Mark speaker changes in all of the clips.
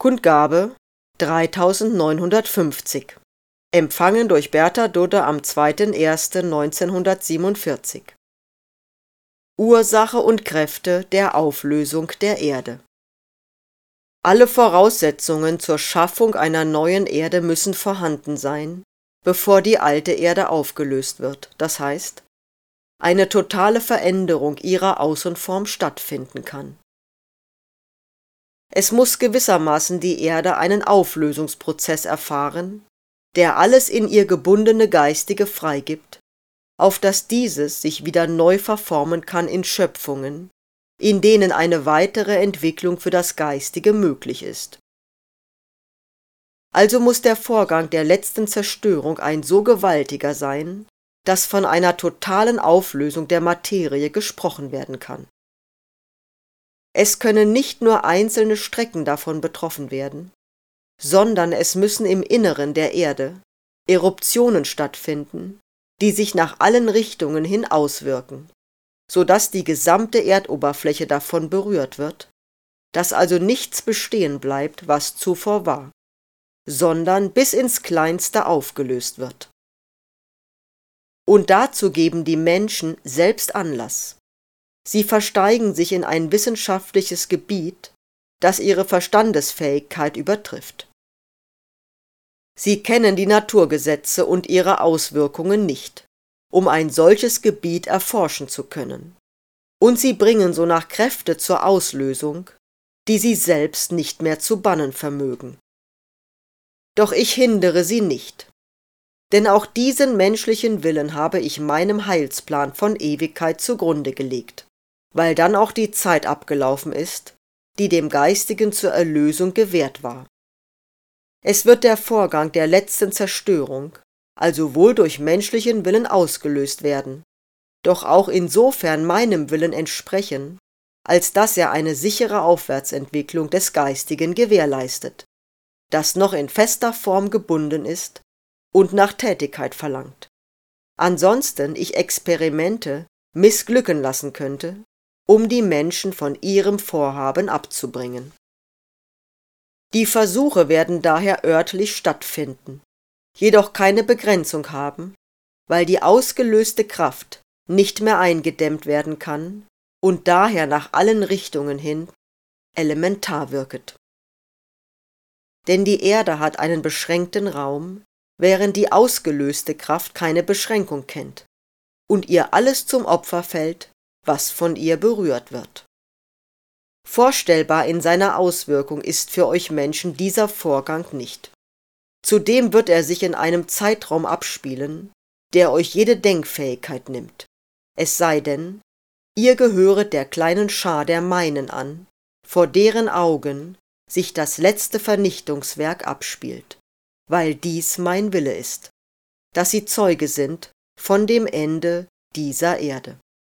Speaker 1: Kundgabe 3950. Empfangen durch Bertha Dudde am 2.1.1947. Ursache und Kräfte der Auflösung der Erde. Alle Voraussetzungen zur Schaffung einer neuen Erde müssen vorhanden sein, bevor die alte Erde aufgelöst wird, das heißt, eine totale Veränderung ihrer Außenform stattfinden kann. Es muss gewissermaßen die Erde einen Auflösungsprozess erfahren, der alles in ihr gebundene Geistige freigibt, auf dass dieses sich wieder neu verformen kann in Schöpfungen, in denen eine weitere Entwicklung für das Geistige möglich ist. Also muss der Vorgang der letzten Zerstörung ein so gewaltiger sein, dass von einer totalen Auflösung der Materie gesprochen werden kann. Es können nicht nur einzelne Strecken davon betroffen werden, sondern es müssen im Inneren der Erde Eruptionen stattfinden, die sich nach allen Richtungen hin auswirken, so dass die gesamte Erdoberfläche davon berührt wird, dass also nichts bestehen bleibt, was zuvor war, sondern bis ins Kleinste aufgelöst wird. Und dazu geben die Menschen selbst Anlass. Sie versteigen sich in ein wissenschaftliches Gebiet, das ihre Verstandesfähigkeit übertrifft. Sie kennen die Naturgesetze und ihre Auswirkungen nicht, um ein solches Gebiet erforschen zu können, und sie bringen sonach Kräfte zur Auslösung, die sie selbst nicht mehr zu bannen vermögen. Doch ich hindere sie nicht, denn auch diesen menschlichen Willen habe ich meinem Heilsplan von Ewigkeit zugrunde gelegt, weil dann auch die Zeit abgelaufen ist, die dem Geistigen zur Erlösung gewährt war. Es wird der Vorgang der letzten Zerstörung also wohl durch menschlichen Willen ausgelöst werden, doch auch insofern meinem Willen entsprechen, als dass er eine sichere Aufwärtsentwicklung des Geistigen gewährleistet, das noch in fester Form gebunden ist und nach Tätigkeit verlangt. Ansonsten ich Experimente missglücken lassen könnte, um die Menschen von ihrem Vorhaben abzubringen. Die Versuche werden daher örtlich stattfinden, jedoch keine Begrenzung haben, weil die ausgelöste Kraft nicht mehr eingedämmt werden kann und daher nach allen Richtungen hin elementar wirket. Denn die Erde hat einen beschränkten Raum, während die ausgelöste Kraft keine Beschränkung kennt und ihr alles zum Opfer fällt, was von ihr berührt wird. Vorstellbar in seiner Auswirkung ist für euch Menschen dieser Vorgang nicht. Zudem wird er sich in einem Zeitraum abspielen, der euch jede Denkfähigkeit nimmt, es sei denn, ihr gehöret der kleinen Schar der Meinen an, vor deren Augen sich das letzte Vernichtungswerk abspielt, weil dies mein Wille ist, dass sie Zeuge sind von dem Ende dieser Erde.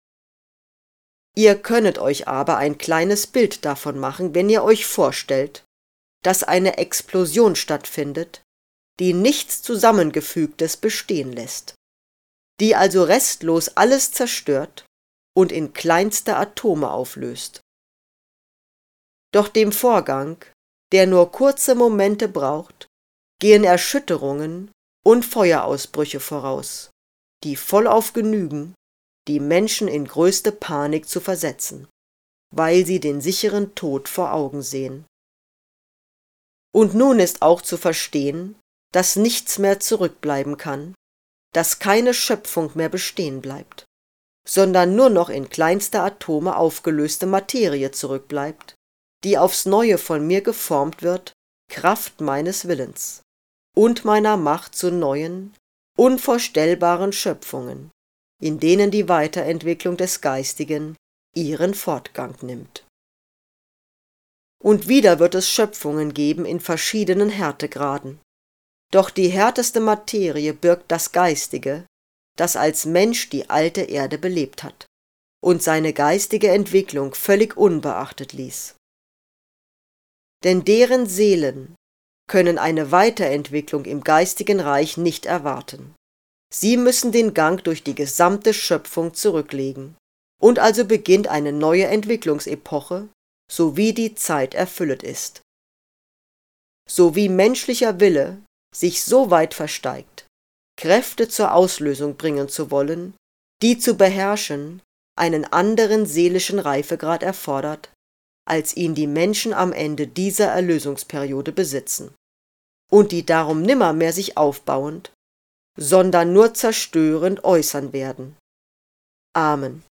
Speaker 1: Ihr könnet euch aber ein kleines Bild davon machen, wenn ihr euch vorstellt, dass eine Explosion stattfindet, die nichts Zusammengefügtes bestehen lässt, die also restlos alles zerstört und in kleinste Atome auflöst. Doch dem Vorgang, der nur kurze Momente braucht, gehen Erschütterungen und Feuerausbrüche voraus, die vollauf genügen, die Menschen in größte Panik zu versetzen, weil sie den sicheren Tod vor Augen sehen. Und nun ist auch zu verstehen, dass nichts mehr zurückbleiben kann, dass keine Schöpfung mehr bestehen bleibt, sondern nur noch in kleinste Atome aufgelöste Materie zurückbleibt, die aufs Neue von mir geformt wird, Kraft meines Willens und meiner Macht zu neuen, unvorstellbaren Schöpfungen, in denen die Weiterentwicklung des Geistigen ihren Fortgang nimmt. Und wieder wird es Schöpfungen geben in verschiedenen Härtegraden. Doch die härteste Materie birgt das Geistige, das als Mensch die alte Erde belebt hat und seine geistige Entwicklung völlig unbeachtet ließ. Denn deren Seelen können eine Weiterentwicklung im geistigen Reich nicht erwarten. Sie müssen den Gang durch die gesamte Schöpfung zurücklegen, und also beginnt eine neue Entwicklungsepoche, so wie die Zeit erfüllet ist. sowie menschlicher Wille sich so weit versteigt, Kräfte zur Auslösung bringen zu wollen, die zu beherrschen einen anderen seelischen Reifegrad erfordert, als ihn die Menschen am Ende dieser Erlösungsperiode besitzen, und die darum nimmermehr sich aufbauend, sondern nur zerstörend äußern werden. Amen.